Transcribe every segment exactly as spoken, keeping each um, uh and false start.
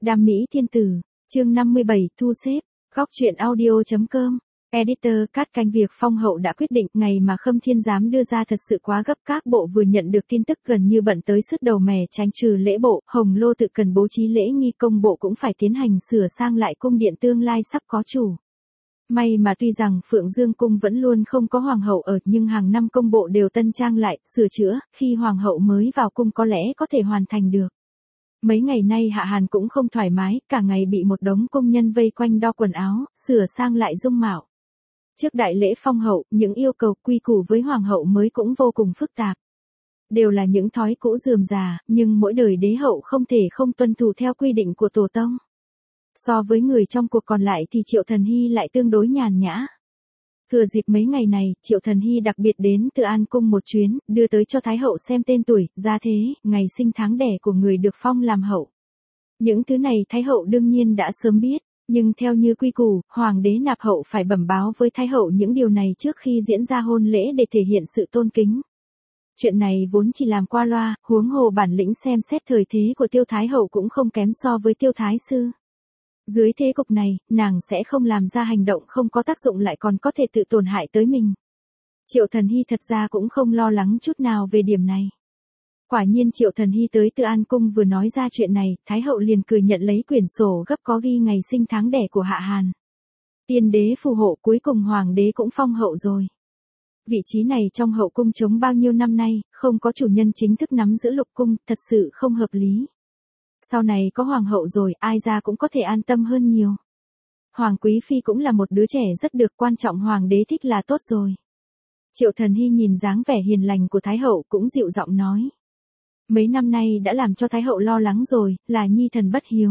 Đam mỹ thiên tử, chương năm mươi bảy, thu xếp, góc truyện audio chấm com. Editor cắt canh việc phong hậu đã quyết định ngày mà Khâm Thiên Giám đưa ra thật sự quá gấp, các bộ vừa nhận được tin tức gần như bận tới sứt đầu mẻ, tránh trừ lễ bộ, Hồng Lô tự cần bố trí lễ nghi, công bộ cũng phải tiến hành sửa sang lại cung điện tương lai sắp có chủ. May mà tuy rằng Phượng Dương cung vẫn luôn không có hoàng hậu ở, nhưng hàng năm công bộ đều tân trang lại, sửa chữa, khi hoàng hậu mới vào cung có lẽ có thể hoàn thành được. Mấy ngày nay Hạ Hàn cũng không thoải mái, cả ngày bị một đống công nhân vây quanh đo quần áo, sửa sang lại dung mạo. Trước đại lễ phong hậu, những yêu cầu quy củ với hoàng hậu mới cũng vô cùng phức tạp. Đều là những thói cũ rườm rà, nhưng mỗi đời đế hậu không thể không tuân thủ theo quy định của tổ tông. So với người trong cuộc còn lại thì Triệu Thần Hy lại tương đối nhàn nhã. Thừa dịp mấy ngày này, Triệu Thần Hy đặc biệt đến Từ An cung một chuyến, đưa tới cho Thái hậu xem tên tuổi, gia thế, ngày sinh tháng đẻ của người được phong làm hậu. Những thứ này Thái hậu đương nhiên đã sớm biết, nhưng theo như quy củ, hoàng đế nạp hậu phải bẩm báo với Thái hậu những điều này trước khi diễn ra hôn lễ để thể hiện sự tôn kính. Chuyện này vốn chỉ làm qua loa, huống hồ bản lĩnh xem xét thời thế của Tiêu Thái hậu cũng không kém so với Tiêu Thái sư. Dưới thế cục này, nàng sẽ không làm ra hành động không có tác dụng lại còn có thể tự tổn hại tới mình. Triệu Thần Hy thật ra cũng không lo lắng chút nào về điểm này. Quả nhiên Triệu Thần Hy tới Từ An cung vừa nói ra chuyện này, Thái hậu liền cười nhận lấy quyển sổ gấp có ghi ngày sinh tháng đẻ của Hạ Hàn. Tiên đế phù hộ, cuối cùng hoàng đế cũng phong hậu rồi. Vị trí này trong hậu cung chống bao nhiêu năm nay, không có chủ nhân chính thức nắm giữ lục cung, thật sự không hợp lý. Sau này có hoàng hậu rồi, ai ra cũng có thể an tâm hơn nhiều. Hoàng quý phi cũng là một đứa trẻ rất được, quan trọng hoàng đế thích là tốt rồi. Triệu Thần Hy nhìn dáng vẻ hiền lành của Thái hậu cũng dịu giọng nói. Mấy năm nay đã làm cho Thái hậu lo lắng rồi, là nhi thần bất hiếu.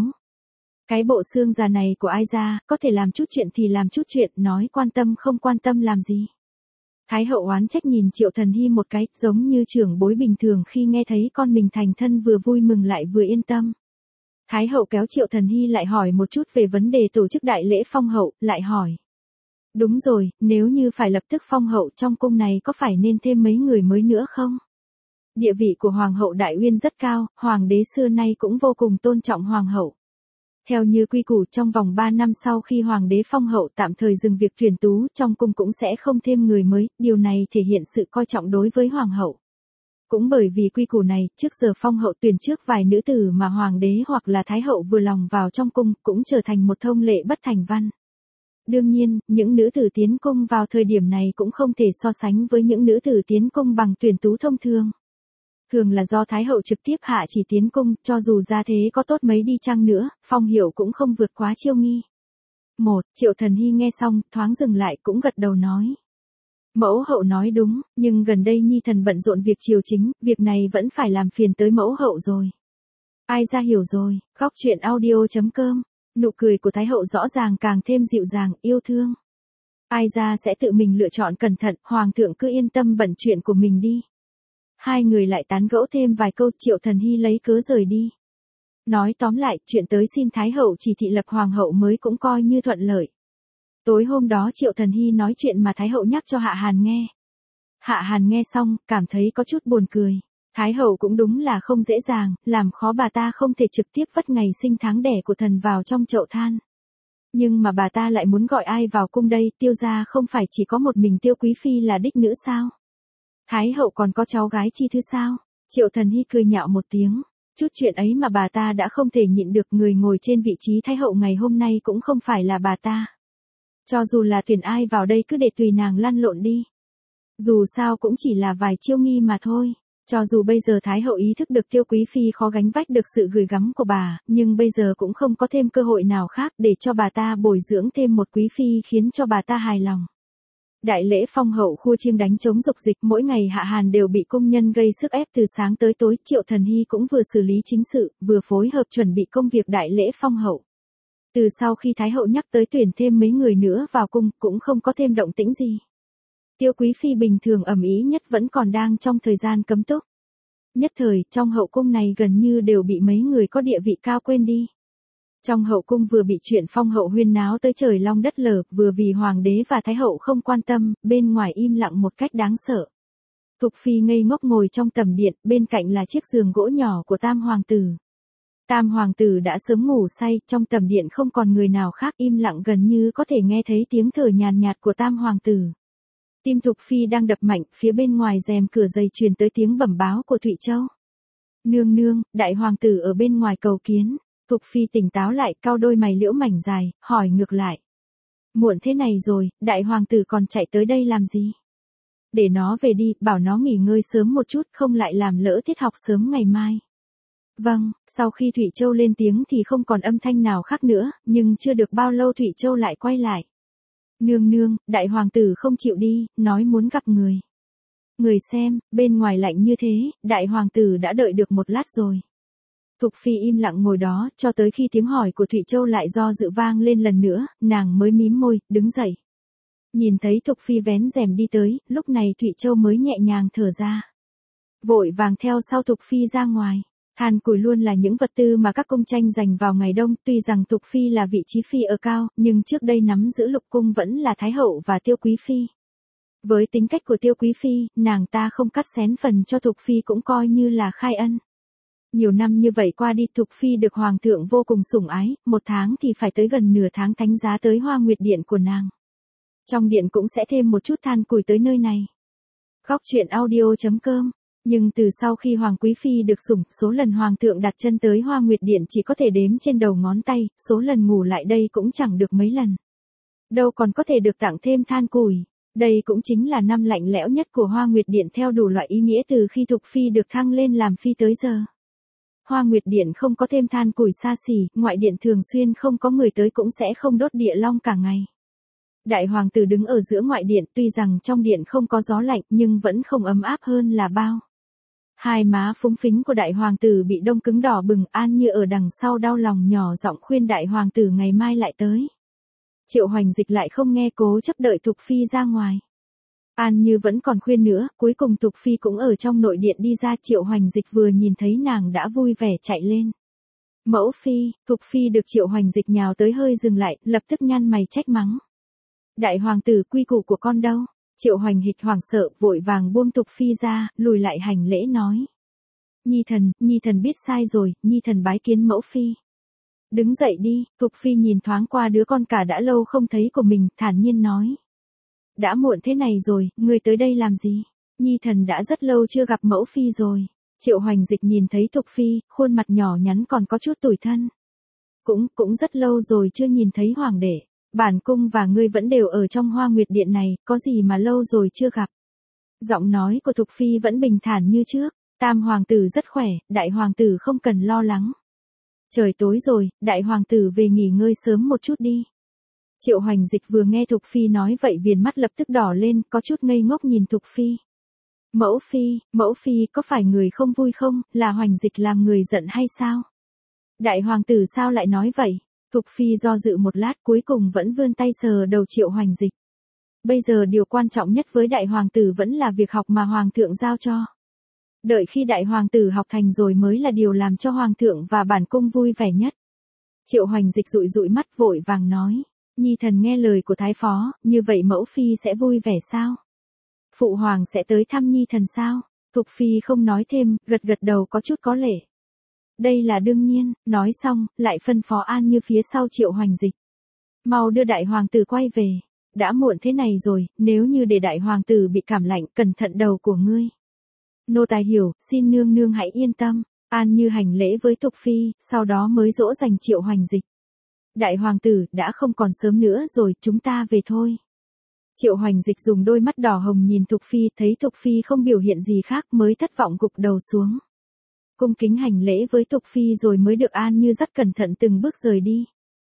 Cái bộ xương già này của ai ra, có thể làm chút chuyện thì làm chút chuyện, nói quan tâm không quan tâm làm gì. Thái hậu oán trách nhìn Triệu Thần Hy một cái, giống như trưởng bối bình thường khi nghe thấy con mình thành thân vừa vui mừng lại vừa yên tâm. Thái hậu kéo Triệu Thần Hy lại hỏi một chút về vấn đề tổ chức đại lễ phong hậu, lại hỏi. Đúng rồi, nếu như phải lập tức phong hậu trong cung này có phải nên thêm mấy người mới nữa không? Địa vị của Hoàng hậu Đại Uyên rất cao, Hoàng đế xưa nay cũng vô cùng tôn trọng Hoàng hậu. Theo như quy củ trong vòng ba năm sau khi Hoàng đế phong hậu tạm thời dừng việc tuyển tú, trong cung cũng sẽ không thêm người mới, điều này thể hiện sự coi trọng đối với Hoàng hậu. Cũng bởi vì quy củ này, trước giờ phong hậu tuyển trước vài nữ tử mà Hoàng đế hoặc là Thái hậu vừa lòng vào trong cung, cũng trở thành một thông lệ bất thành văn. Đương nhiên, những nữ tử tiến cung vào thời điểm này cũng không thể so sánh với những nữ tử tiến cung bằng tuyển tú thông thường. Thường là do Thái hậu trực tiếp hạ chỉ tiến cung, cho dù gia thế có tốt mấy đi chăng nữa, phong hiệu cũng không vượt quá chiêu nghi. Một, Triệu Thần Hy nghe xong, thoáng dừng lại cũng gật đầu nói. Mẫu hậu nói đúng, nhưng gần đây nhi thần bận rộn việc triều chính, việc này vẫn phải làm phiền tới mẫu hậu rồi. Ai ra hiểu rồi, góc truyện audio chấm com, nụ cười của Thái hậu rõ ràng càng thêm dịu dàng, yêu thương. Ai ra sẽ tự mình lựa chọn cẩn thận, hoàng thượng cứ yên tâm bận chuyện của mình đi. Hai người lại tán gẫu thêm vài câu, Triệu Thần Hy lấy cớ rời đi. Nói tóm lại, chuyện tới xin Thái hậu chỉ thị lập hoàng hậu mới cũng coi như thuận lợi. Tối hôm đó Triệu Thần Hy nói chuyện mà Thái hậu nhắc cho Hạ Hàn nghe. Hạ Hàn nghe xong, cảm thấy có chút buồn cười. Thái hậu cũng đúng là không dễ dàng, làm khó bà ta không thể trực tiếp vất ngày sinh tháng đẻ của thần vào trong chậu than. Nhưng mà bà ta lại muốn gọi ai vào cung đây, Tiêu gia không phải chỉ có một mình Tiêu quý phi là đích nữ sao? Thái hậu còn có cháu gái chi thứ sao? Triệu Thần Hy cười nhạo một tiếng. Chút chuyện ấy mà bà ta đã không thể nhịn được, người ngồi trên vị trí Thái hậu ngày hôm nay cũng không phải là bà ta. Cho dù là tuyển ai vào đây cứ để tùy nàng lăn lộn đi. Dù sao cũng chỉ là vài chiêu nghi mà thôi. Cho dù bây giờ Thái hậu ý thức được Tiêu quý phi khó gánh vác được sự gửi gắm của bà, nhưng bây giờ cũng không có thêm cơ hội nào khác để cho bà ta bồi dưỡng thêm một quý phi khiến cho bà ta hài lòng. Đại lễ phong hậu khua chiêng đánh trống dục dịch, mỗi ngày Hạ Hàn đều bị công nhân gây sức ép từ sáng tới tối, Triệu Thần Hy cũng vừa xử lý chính sự, vừa phối hợp chuẩn bị công việc đại lễ phong hậu. Từ sau khi Thái hậu nhắc tới tuyển thêm mấy người nữa vào cung, cũng không có thêm động tĩnh gì. Tiêu quý phi bình thường ầm ĩ nhất vẫn còn đang trong thời gian cấm túc. Nhất thời, trong hậu cung này gần như đều bị mấy người có địa vị cao quên đi. Trong hậu cung vừa bị chuyện phong hậu huyên náo tới trời long đất lở, vừa vì hoàng đế và thái hậu không quan tâm, bên ngoài im lặng một cách đáng sợ. Thục phi ngây ngốc ngồi trong tầm điện, bên cạnh là chiếc giường gỗ nhỏ của tam hoàng tử. Tam hoàng tử đã sớm ngủ say, trong tầm điện không còn người nào khác, im lặng gần như có thể nghe thấy tiếng thở nhàn nhạt của tam hoàng tử. Tim Thục Phi đang đập mạnh, phía bên ngoài rèm cửa dày truyền tới tiếng bẩm báo của Thụy Châu. Nương nương, đại hoàng tử ở bên ngoài cầu kiến. Thục Phi tỉnh táo lại, cau đôi mày liễu mảnh dài, hỏi ngược lại. Muộn thế này rồi, đại hoàng tử còn chạy tới đây làm gì? Để nó về đi, bảo nó nghỉ ngơi sớm một chút, không lại làm lỡ tiết học sớm ngày mai. Vâng, sau khi Thụy Châu lên tiếng thì không còn âm thanh nào khác nữa, nhưng chưa được bao lâu Thụy Châu lại quay lại. Nương nương, đại hoàng tử không chịu đi, nói muốn gặp người. Người xem, bên ngoài lạnh như thế, đại hoàng tử đã đợi được một lát rồi. Thục Phi im lặng ngồi đó, cho tới khi tiếng hỏi của Thụy Châu lại do dự vang lên lần nữa, nàng mới mím môi, đứng dậy. Nhìn thấy Thục Phi vén rèm đi tới, lúc này Thụy Châu mới nhẹ nhàng thở ra. Vội vàng theo sau Thục Phi ra ngoài. Than củi luôn là những vật tư mà các cung tranh giành vào ngày đông, tuy rằng Thục Phi là vị trí phi ở cao, nhưng trước đây nắm giữ lục cung vẫn là Thái Hậu và Tiêu Quý Phi. Với tính cách của Tiêu Quý Phi, nàng ta không cắt xén phần cho Thục Phi cũng coi như là khai ân. Nhiều năm như vậy qua đi, Thục Phi được Hoàng thượng vô cùng sủng ái, một tháng thì phải tới gần nửa tháng thánh giá tới Hoa Nguyệt Điện của nàng. Trong điện cũng sẽ thêm một chút than củi tới nơi này. Góc truyện audio chấm com. Nhưng từ sau khi Hoàng Quý Phi được sủng, số lần Hoàng thượng đặt chân tới Hoa Nguyệt Điện chỉ có thể đếm trên đầu ngón tay, số lần ngủ lại đây cũng chẳng được mấy lần. Đâu còn có thể được tặng thêm than củi. Đây cũng chính là năm lạnh lẽo nhất của Hoa Nguyệt Điện theo đủ loại ý nghĩa từ khi Thục Phi được thăng lên làm phi tới giờ. Hoa Nguyệt Điện không có thêm than củi xa xỉ, ngoại điện thường xuyên không có người tới cũng sẽ không đốt địa long cả ngày. Đại hoàng tử đứng ở giữa ngoại điện, tuy rằng trong điện không có gió lạnh nhưng vẫn không ấm áp hơn là bao. Hai má phúng phính của đại hoàng tử bị đông cứng đỏ bừng, An Như ở đằng sau đau lòng nhỏ giọng khuyên đại hoàng tử ngày mai lại tới. Triệu Hoành Dịch lại không nghe, cố chấp đợi Thục Phi ra ngoài. An Như vẫn còn khuyên nữa, cuối cùng Thục Phi cũng ở trong nội điện đi ra. Triệu Hoành Dịch vừa nhìn thấy nàng đã vui vẻ chạy lên. Mẫu Phi, Thục Phi được Triệu Hoành Dịch nhào tới hơi dừng lại, lập tức nhăn mày trách mắng. Đại hoàng tử, quy củ của con đâu? Triệu Hoành Hịch hoảng sợ, vội vàng buông Thục Phi ra, lùi lại hành lễ nói. Nhi thần, Nhi thần biết sai rồi, Nhi thần bái kiến mẫu Phi. Đứng dậy đi. Thục Phi nhìn thoáng qua đứa con cả đã lâu không thấy của mình, thản nhiên nói. Đã muộn thế này rồi, ngươi tới đây làm gì? Nhi thần đã rất lâu chưa gặp mẫu Phi rồi. Triệu Hoành Dịch nhìn thấy Thục Phi, khuôn mặt nhỏ nhắn còn có chút tủi thân. Cũng, cũng rất lâu rồi chưa nhìn thấy hoàng đệ. Bản cung và ngươi vẫn đều ở trong Hoa Nguyệt Điện này, có gì mà lâu rồi chưa gặp. Giọng nói của Thục Phi vẫn bình thản như trước. Tam hoàng tử rất khỏe, đại hoàng tử không cần lo lắng. Trời tối rồi, đại hoàng tử về nghỉ ngơi sớm một chút đi. Triệu Hoành Dịch vừa nghe Thục Phi nói vậy viền mắt lập tức đỏ lên, có chút ngây ngốc nhìn Thục Phi. Mẫu Phi, mẫu Phi có phải người không vui không, là Hoành Dịch làm người giận hay sao? Đại hoàng tử sao lại nói vậy? Thục Phi do dự một lát cuối cùng vẫn vươn tay sờ đầu Triệu Hoành Dịch. Bây giờ điều quan trọng nhất với đại hoàng tử vẫn là việc học mà hoàng thượng giao cho. Đợi khi đại hoàng tử học thành rồi mới là điều làm cho hoàng thượng và bản cung vui vẻ nhất. Triệu Hoành Dịch dụi dụi mắt vội vàng nói. Nhi thần nghe lời của thái phó, như vậy mẫu Phi sẽ vui vẻ sao? Phụ hoàng sẽ tới thăm Nhi thần sao? Thục Phi không nói thêm, gật gật đầu có chút có lệ. Đây là đương nhiên, nói xong, lại phân phó An Như phía sau Triệu Hoành Dịch. Mau đưa đại hoàng tử quay về. Đã muộn thế này rồi, nếu như để đại hoàng tử bị cảm lạnh, cẩn thận đầu của ngươi. Nô tài hiểu, xin nương nương hãy yên tâm. An Như hành lễ với Thục Phi, sau đó mới dỗ dành Triệu Hoành Dịch. Đại hoàng tử, đã không còn sớm nữa rồi, chúng ta về thôi. Triệu Hoành Dịch dùng đôi mắt đỏ hồng nhìn Thục Phi, thấy Thục Phi không biểu hiện gì khác mới thất vọng gục đầu xuống. Cung kính hành lễ với Thục Phi rồi mới được An Như rất cẩn thận từng bước rời đi.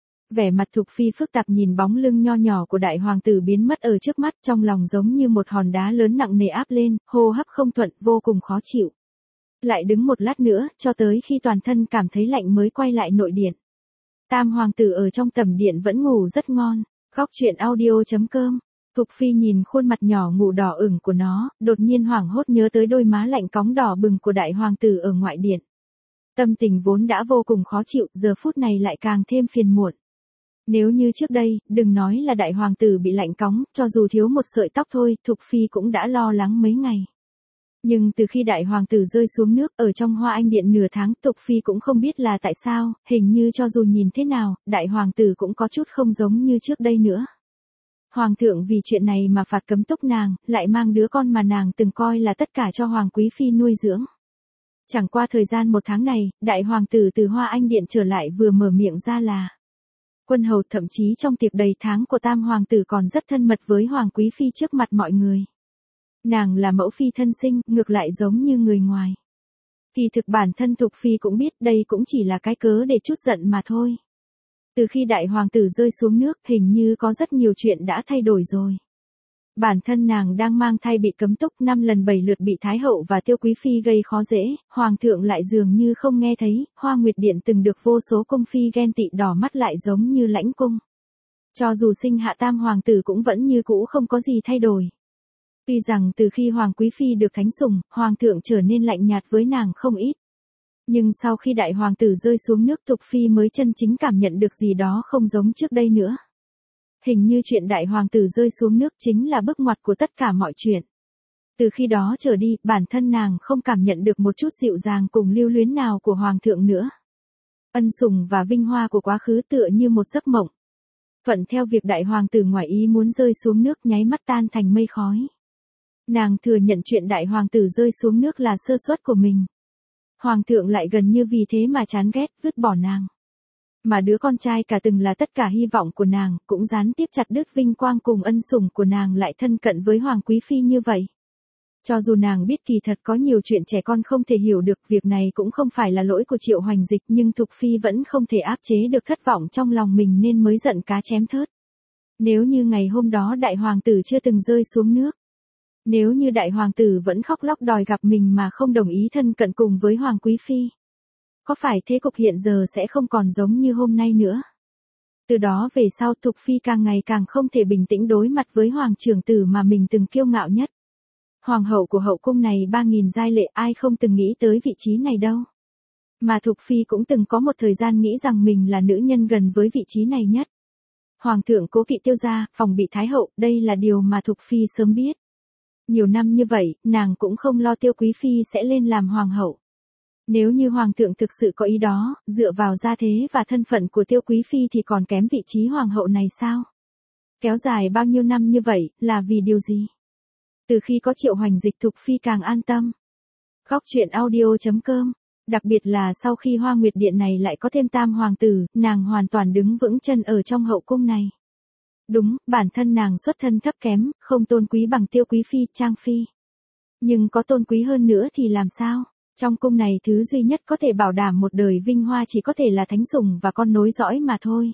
Vẻ mặt Thục Phi phức tạp nhìn bóng lưng nho nhỏ của đại hoàng tử biến mất ở trước mắt, trong lòng giống như một hòn đá lớn nặng nề áp lên, hô hấp không thuận, vô cùng khó chịu. Lại đứng một lát nữa, cho tới khi toàn thân cảm thấy lạnh mới quay lại nội điện. Tam hoàng tử ở trong tầm điện vẫn ngủ rất ngon. Góc truyện audio chấm com. Thục Phi nhìn khuôn mặt nhỏ ngủ đỏ ửng của nó, đột nhiên hoảng hốt nhớ tới đôi má lạnh cóng đỏ bừng của đại hoàng tử ở ngoại điện. Tâm tình vốn đã vô cùng khó chịu, giờ phút này lại càng thêm phiền muộn. Nếu như trước đây, đừng nói là đại hoàng tử bị lạnh cóng, cho dù thiếu một sợi tóc thôi, Thục Phi cũng đã lo lắng mấy ngày. Nhưng từ khi đại hoàng tử rơi xuống nước ở trong Hoa Anh Điện nửa tháng, Tục Phi cũng không biết là tại sao, hình như cho dù nhìn thế nào, đại hoàng tử cũng có chút không giống như trước đây nữa. Hoàng thượng vì chuyện này mà phạt cấm túc nàng, lại mang đứa con mà nàng từng coi là tất cả cho Hoàng Quý Phi nuôi dưỡng. Chẳng qua thời gian một tháng này, đại hoàng tử từ Hoa Anh Điện trở lại vừa mở miệng ra là quân hầu, thậm chí trong tiệc đầy tháng của tam hoàng tử còn rất thân mật với Hoàng Quý Phi trước mặt mọi người. Nàng là mẫu phi thân sinh, ngược lại giống như người ngoài. Kỳ thực bản thân Thục Phi cũng biết đây cũng chỉ là cái cớ để trút giận mà thôi. Từ khi đại hoàng tử rơi xuống nước, hình như có rất nhiều chuyện đã thay đổi rồi. Bản thân nàng đang mang thai bị cấm túc, năm lần bảy lượt bị Thái hậu và Tiêu Quý Phi gây khó dễ, hoàng thượng lại dường như không nghe thấy, Hoa Nguyệt Điện từng được vô số cung phi ghen tị đỏ mắt lại giống như lãnh cung. Cho dù sinh hạ tam hoàng tử cũng vẫn như cũ không có gì thay đổi. Tuy rằng từ khi Hoàng Quý Phi được thánh sủng, Hoàng thượng trở nên lạnh nhạt với nàng không ít. Nhưng sau khi đại hoàng tử rơi xuống nước, Thục Phi mới chân chính cảm nhận được gì đó không giống trước đây nữa. Hình như chuyện đại hoàng tử rơi xuống nước chính là bước ngoặt của tất cả mọi chuyện. Từ khi đó trở đi, bản thân nàng không cảm nhận được một chút dịu dàng cùng lưu luyến nào của Hoàng thượng nữa. Ân sủng và vinh hoa của quá khứ tựa như một giấc mộng. Thuận theo việc đại hoàng tử ngoài ý muốn rơi xuống nước nháy mắt tan thành mây khói. Nàng thừa nhận chuyện đại hoàng tử rơi xuống nước là sơ suất của mình. Hoàng thượng lại gần như vì thế mà chán ghét, vứt bỏ nàng. Mà đứa con trai cả từng là tất cả hy vọng của nàng, cũng gián tiếp chặt đứt vinh quang cùng ân sủng của nàng lại thân cận với Hoàng Quý Phi như vậy. Cho dù nàng biết kỳ thật có nhiều chuyện trẻ con không thể hiểu được, việc này cũng không phải là lỗi của Triệu Hoành Dịch, nhưng Thục Phi vẫn không thể áp chế được thất vọng trong lòng mình nên mới giận cá chém thớt. Nếu như ngày hôm đó đại hoàng tử chưa từng rơi xuống nước, nếu như đại hoàng tử vẫn khóc lóc đòi gặp mình mà không đồng ý thân cận cùng với Hoàng Quý Phi, có phải thế cục hiện giờ sẽ không còn giống như hôm nay nữa? Từ đó về sau Thục Phi càng ngày càng không thể bình tĩnh đối mặt với hoàng trưởng tử mà mình từng kiêu ngạo nhất. Hoàng hậu của hậu cung này ba nghìn giai lệ, ai không từng nghĩ tới vị trí này đâu. Mà Thục Phi cũng từng có một thời gian nghĩ rằng mình là nữ nhân gần với vị trí này nhất. Hoàng thượng cố kỵ Tiêu gia, phòng bị Thái hậu, đây là điều mà Thục Phi sớm biết. Nhiều năm như vậy, nàng cũng không lo Tiêu Quý Phi sẽ lên làm hoàng hậu. Nếu như hoàng thượng thực sự có ý đó, dựa vào gia thế và thân phận của Tiêu Quý Phi thì còn kém vị trí hoàng hậu này sao? Kéo dài bao nhiêu năm như vậy, là vì điều gì? Từ khi có Triệu Hoành Dịch, Thục Phi càng an tâm. Góc truyện audio chấm com. Đặc biệt là sau khi Hoa Nguyệt Điện này lại có thêm tam hoàng tử, nàng hoàn toàn đứng vững chân ở trong hậu cung này. Đúng, bản thân nàng xuất thân thấp kém, không tôn quý bằng Tiêu Quý Phi, Trang Phi. Nhưng có tôn quý hơn nữa thì làm sao? Trong cung này thứ duy nhất có thể bảo đảm một đời vinh hoa chỉ có thể là thánh sủng và con nối dõi mà thôi.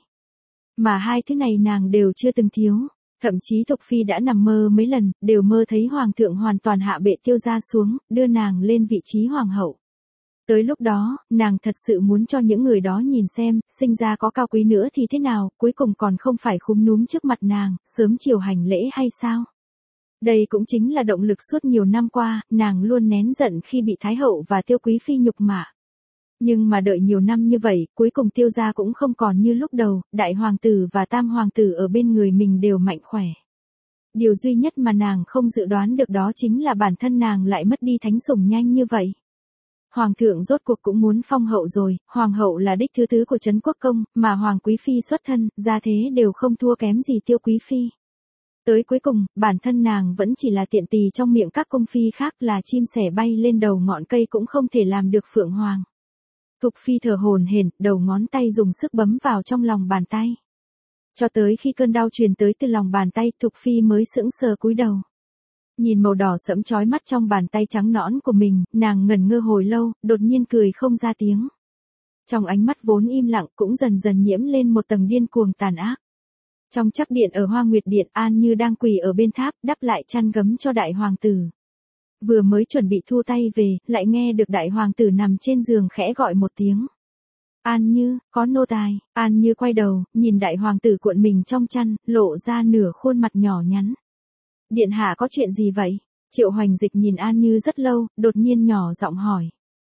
Mà hai thứ này nàng đều chưa từng thiếu. Thậm chí Thục Phi đã nằm mơ mấy lần, đều mơ thấy hoàng thượng hoàn toàn hạ bệ Tiêu gia xuống, đưa nàng lên vị trí hoàng hậu. Tới lúc đó, nàng thật sự muốn cho những người đó nhìn xem, sinh ra có cao quý nữa thì thế nào, cuối cùng còn không phải khúm núm trước mặt nàng, sớm chiều hành lễ hay sao? Đây cũng chính là động lực suốt nhiều năm qua, nàng luôn nén giận khi bị Thái hậu và Tiêu Quý Phi nhục mạ. Nhưng mà đợi nhiều năm như vậy, cuối cùng Tiêu gia cũng không còn như lúc đầu, đại hoàng tử và tam hoàng tử ở bên người mình đều mạnh khỏe. Điều duy nhất mà nàng không dự đoán được đó chính là bản thân nàng lại mất đi thánh sủng nhanh như vậy. Hoàng thượng rốt cuộc cũng muốn phong hậu rồi, hoàng hậu là đích thứ tứ của Trấn Quốc Công, mà Hoàng Quý Phi xuất thân, gia thế đều không thua kém gì Tiêu Quý Phi. Tới cuối cùng, bản thân nàng vẫn chỉ là tiện tỳ trong miệng các cung phi khác, là chim sẻ bay lên đầu ngọn cây cũng không thể làm được phượng hoàng. Thục Phi thở hổn hển, đầu ngón tay dùng sức bấm vào trong lòng bàn tay. Cho tới khi cơn đau truyền tới từ lòng bàn tay, Thục Phi mới sững sờ cúi đầu. Nhìn màu đỏ sẫm chói mắt trong bàn tay trắng nõn của mình, nàng ngẩn ngơ hồi lâu, đột nhiên cười không ra tiếng. Trong ánh mắt vốn im lặng cũng dần dần nhiễm lên một tầng điên cuồng tàn ác. Trong chắc điện ở Hoa Nguyệt Điện, An Như đang quỳ ở bên tháp, đắp lại chăn gấm cho đại hoàng tử. Vừa mới chuẩn bị thu tay về, lại nghe được đại hoàng tử nằm trên giường khẽ gọi một tiếng. An Như, có nô tài. An Như quay đầu, nhìn đại hoàng tử cuộn mình trong chăn, lộ ra nửa khuôn mặt nhỏ nhắn. Điện hạ có chuyện gì vậy? Triệu Hoành Dịch nhìn An Như rất lâu, đột nhiên nhỏ giọng hỏi.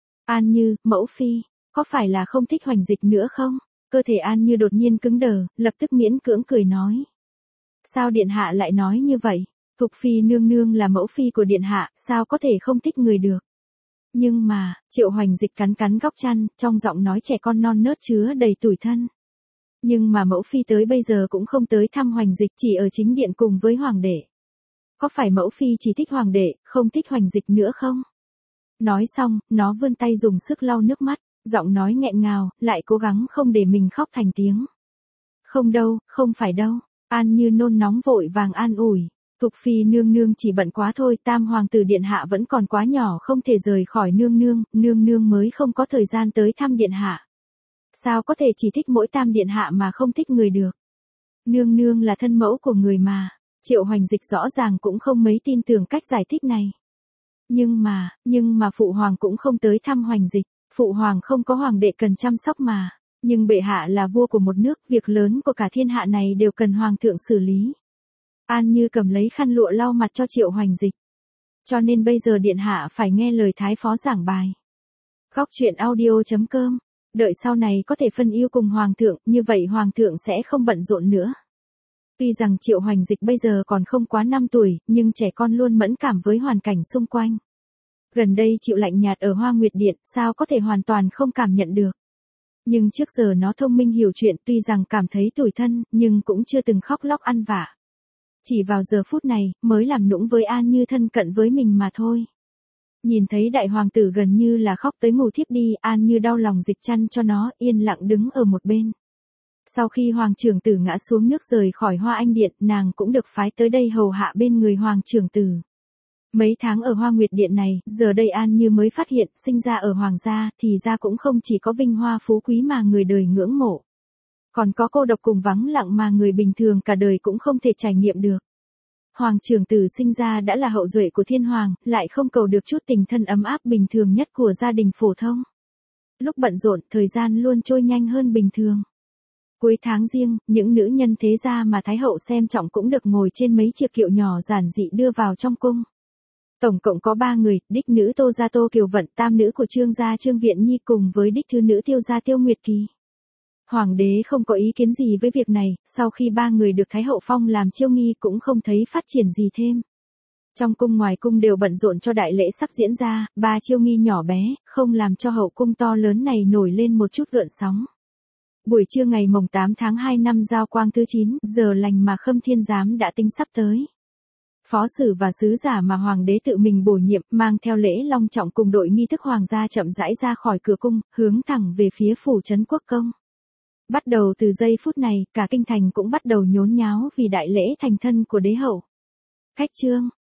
An Như, mẫu phi, có phải là không thích Hoành Dịch nữa không? Cơ thể An Như đột nhiên cứng đờ, lập tức miễn cưỡng cười nói. Sao điện hạ lại nói như vậy? Thục phi nương nương là mẫu phi của điện hạ, sao có thể không thích người được. Nhưng mà, Triệu Hoành Dịch cắn cắn góc chăn, trong giọng nói trẻ con non nớt chứa đầy tủi thân. Nhưng mà mẫu phi tới bây giờ cũng không tới thăm Hoành Dịch, chỉ ở chính điện cùng với hoàng đệ. Có phải mẫu phi chỉ thích hoàng đệ, không thích Hoành Dịch nữa không? Nói xong, nó vươn tay dùng sức lau nước mắt, giọng nói nghẹn ngào, lại cố gắng không để mình khóc thành tiếng. Không đâu, không phải đâu. An Như nôn nóng vội vàng an ủi. Thục phi nương nương chỉ bận quá thôi, tam hoàng tử điện hạ vẫn còn quá nhỏ không thể rời khỏi nương nương, nương nương mới không có thời gian tới thăm điện hạ. Sao có thể chỉ thích mỗi tam điện hạ mà không thích người được? Nương nương là thân mẫu của người mà. Triệu Hoành Dịch rõ ràng cũng không mấy tin tưởng cách giải thích này. Nhưng mà, nhưng mà phụ hoàng cũng không tới thăm Hoành Dịch, phụ hoàng không có hoàng đệ cần chăm sóc mà. Nhưng bệ hạ là vua của một nước, việc lớn của cả thiên hạ này đều cần hoàng thượng xử lý. An Như cầm lấy khăn lụa lau mặt cho Triệu Hoành Dịch. Cho nên bây giờ điện hạ phải nghe lời thái phó giảng bài. Góc truyện audio chấm com. Đợi sau này có thể phân yêu cùng hoàng thượng, như vậy hoàng thượng sẽ không bận rộn nữa. Tuy rằng Triệu Hoành Dịch bây giờ còn không quá năm tuổi, nhưng trẻ con luôn mẫn cảm với hoàn cảnh xung quanh. Gần đây chịu lạnh nhạt ở Hoa Nguyệt Điện, sao có thể hoàn toàn không cảm nhận được. Nhưng trước giờ nó thông minh hiểu chuyện, tuy rằng cảm thấy tủi thân, nhưng cũng chưa từng khóc lóc ăn vạ. Chỉ vào giờ phút này, mới làm nũng với An Như thân cận với mình mà thôi. Nhìn thấy đại hoàng tử gần như là khóc tới ngủ thiếp đi, An Như đau lòng dịch chăn cho nó, yên lặng đứng ở một bên. Sau khi hoàng trưởng tử ngã xuống nước rời khỏi Hoa Anh Điện, nàng cũng được phái tới đây hầu hạ bên người hoàng trưởng tử. Mấy tháng ở Hoa Nguyệt Điện này, giờ đây An Như mới phát hiện, sinh ra ở hoàng gia, thì ra cũng không chỉ có vinh hoa phú quý mà người đời ngưỡng mộ. Còn có cô độc cùng vắng lặng mà người bình thường cả đời cũng không thể trải nghiệm được. Hoàng trưởng tử sinh ra đã là hậu duệ của thiên hoàng, lại không cầu được chút tình thân ấm áp bình thường nhất của gia đình phổ thông. Lúc bận rộn, thời gian luôn trôi nhanh hơn bình thường. Cuối tháng riêng, những nữ nhân thế gia mà Thái hậu xem trọng cũng được ngồi trên mấy chiếc kiệu nhỏ giản dị đưa vào trong cung. Tổng cộng có ba người, đích nữ Tô gia Tô Kiều Vận, tam nữ của Trương gia Trương Viện Nhi cùng với đích thứ nữ Tiêu gia Tiêu Nguyệt Kỳ. Hoàng đế không có ý kiến gì với việc này, sau khi ba người được Thái hậu phong làm chiêu nghi cũng không thấy phát triển gì thêm. Trong cung ngoài cung đều bận rộn cho đại lễ sắp diễn ra, ba chiêu nghi nhỏ bé, không làm cho hậu cung to lớn này nổi lên một chút gợn sóng. Buổi trưa ngày mồng tám tháng hai năm Giao Quang thứ chín, giờ lành mà Khâm Thiên Giám đã tính sắp tới. Phó sử và sứ giả mà hoàng đế tự mình bổ nhiệm, mang theo lễ long trọng cùng đội nghi thức hoàng gia chậm rãi ra khỏi cửa cung, hướng thẳng về phía phủ trấn quốc công. Bắt đầu từ giây phút này, cả kinh thành cũng bắt đầu nhốn nháo vì đại lễ thành thân của đế hậu. Khách trương,